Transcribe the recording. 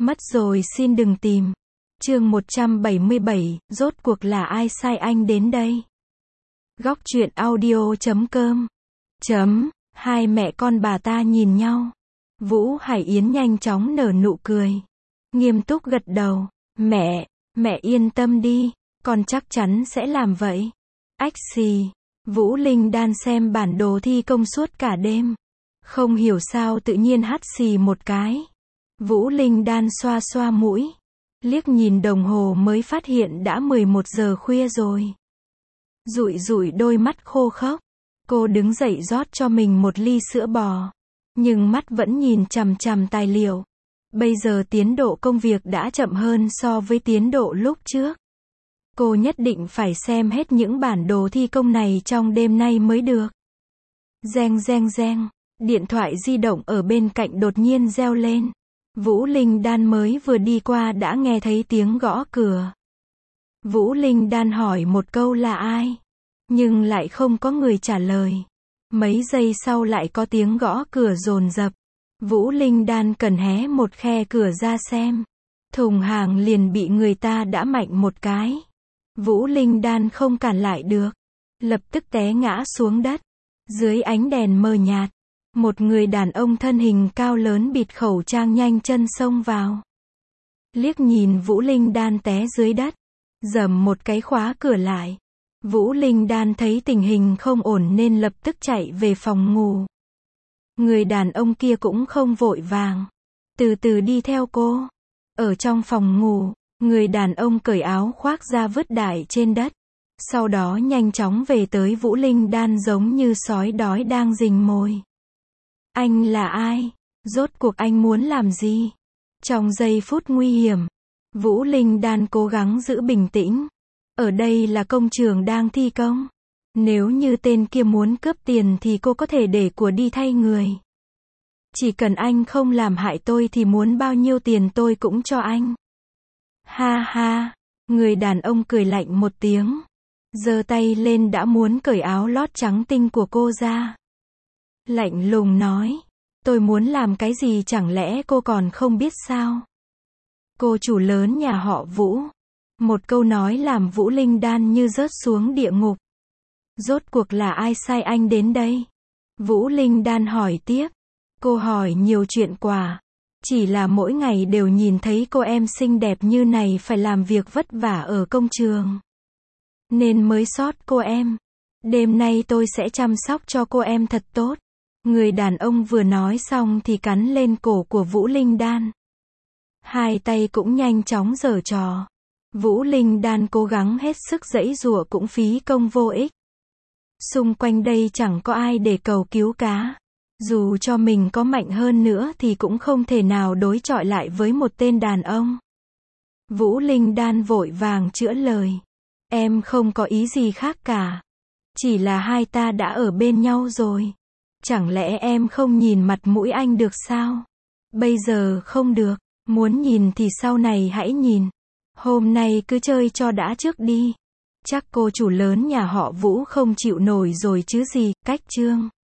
Mất rồi xin đừng tìm. Chương 177, rốt cuộc là ai sai anh đến đây? Góc truyện audio.com. Hai mẹ con bà ta nhìn nhau. Vũ Hải Yến nhanh chóng nở nụ cười. Nghiêm túc gật đầu. Mẹ yên tâm đi, con chắc chắn sẽ làm vậy. Ách xì. Vũ Linh Đan xem bản đồ thi công suốt cả đêm. Không hiểu sao tự nhiên hắt xì một cái. Vũ Linh Đan xoa xoa mũi. Liếc nhìn đồng hồ mới phát hiện đã 11 giờ khuya rồi. Dụi đôi mắt khô khốc. Cô đứng dậy rót cho mình một ly sữa bò. Nhưng mắt vẫn nhìn chằm chằm tài liệu. Bây giờ tiến độ công việc đã chậm hơn so với tiến độ lúc trước. Cô nhất định phải xem hết những bản đồ thi công này trong đêm nay mới được. Reng. Điện thoại di động ở bên cạnh đột nhiên reo lên. Vũ Linh Đan mới vừa đi qua đã nghe thấy tiếng gõ cửa. Vũ Linh Đan hỏi một câu là ai? Nhưng lại không có người trả lời. Mấy giây sau lại có tiếng gõ cửa dồn dập. Vũ Linh Đan cần hé một khe cửa ra xem. Thùng hàng liền bị người ta đã mạnh một cái. Vũ Linh Đan không cản lại được. Lập tức té ngã xuống đất. Dưới ánh đèn mờ nhạt. Một người đàn ông thân hình cao lớn bịt khẩu trang nhanh chân xông vào. Liếc nhìn Vũ Linh Đan té dưới đất. Dầm một cái khóa cửa lại. Vũ Linh Đan thấy tình hình không ổn nên lập tức chạy về phòng ngủ. Người đàn ông kia cũng không vội vàng. Từ từ đi theo cô. Ở trong phòng ngủ, người đàn ông cởi áo khoác ra vứt đại trên đất. Sau đó nhanh chóng về tới Vũ Linh Đan giống như sói đói đang rình mồi. Anh là ai? Rốt cuộc anh muốn làm gì? Trong giây phút nguy hiểm, Vũ Linh Đan cố gắng giữ bình tĩnh. Ở đây là công trường đang thi công. Nếu như tên kia muốn cướp tiền thì cô có thể để của đi thay người. Chỉ cần anh không làm hại tôi thì muốn bao nhiêu tiền tôi cũng cho anh. Ha ha, người đàn ông cười lạnh một tiếng. Giơ tay lên đã muốn cởi áo lót trắng tinh của cô ra. Lạnh lùng nói, tôi muốn làm cái gì chẳng lẽ cô còn không biết sao? Cô chủ lớn nhà họ Vũ. Một câu nói làm Vũ Linh Đan như rớt xuống địa ngục. Rốt cuộc là ai sai anh đến đây? Vũ Linh Đan hỏi tiếp. Cô hỏi nhiều chuyện quá. Chỉ là mỗi ngày đều nhìn thấy cô em xinh đẹp như này phải làm việc vất vả ở công trường. Nên mới sót cô em. Đêm nay tôi sẽ chăm sóc cho cô em thật tốt. Người đàn ông vừa nói xong thì cắn lên cổ của Vũ Linh Đan. Hai tay cũng nhanh chóng giở trò. Vũ Linh Đan cố gắng hết sức giãy giụa cũng phí công vô ích. Xung quanh đây chẳng có ai để cầu cứu cả. Dù cho mình có mạnh hơn nữa thì cũng không thể nào đối chọi lại với một tên đàn ông. Vũ Linh Đan vội vàng chữa lời. Em không có ý gì khác cả. Chỉ là hai ta đã ở bên nhau rồi. Chẳng lẽ em không nhìn mặt mũi anh được sao? Bây giờ không được. Muốn nhìn thì sau này hãy nhìn. Hôm nay cứ chơi cho đã trước đi. Chắc cô chủ lớn nhà họ Vũ không chịu nổi rồi chứ gì. Cách chương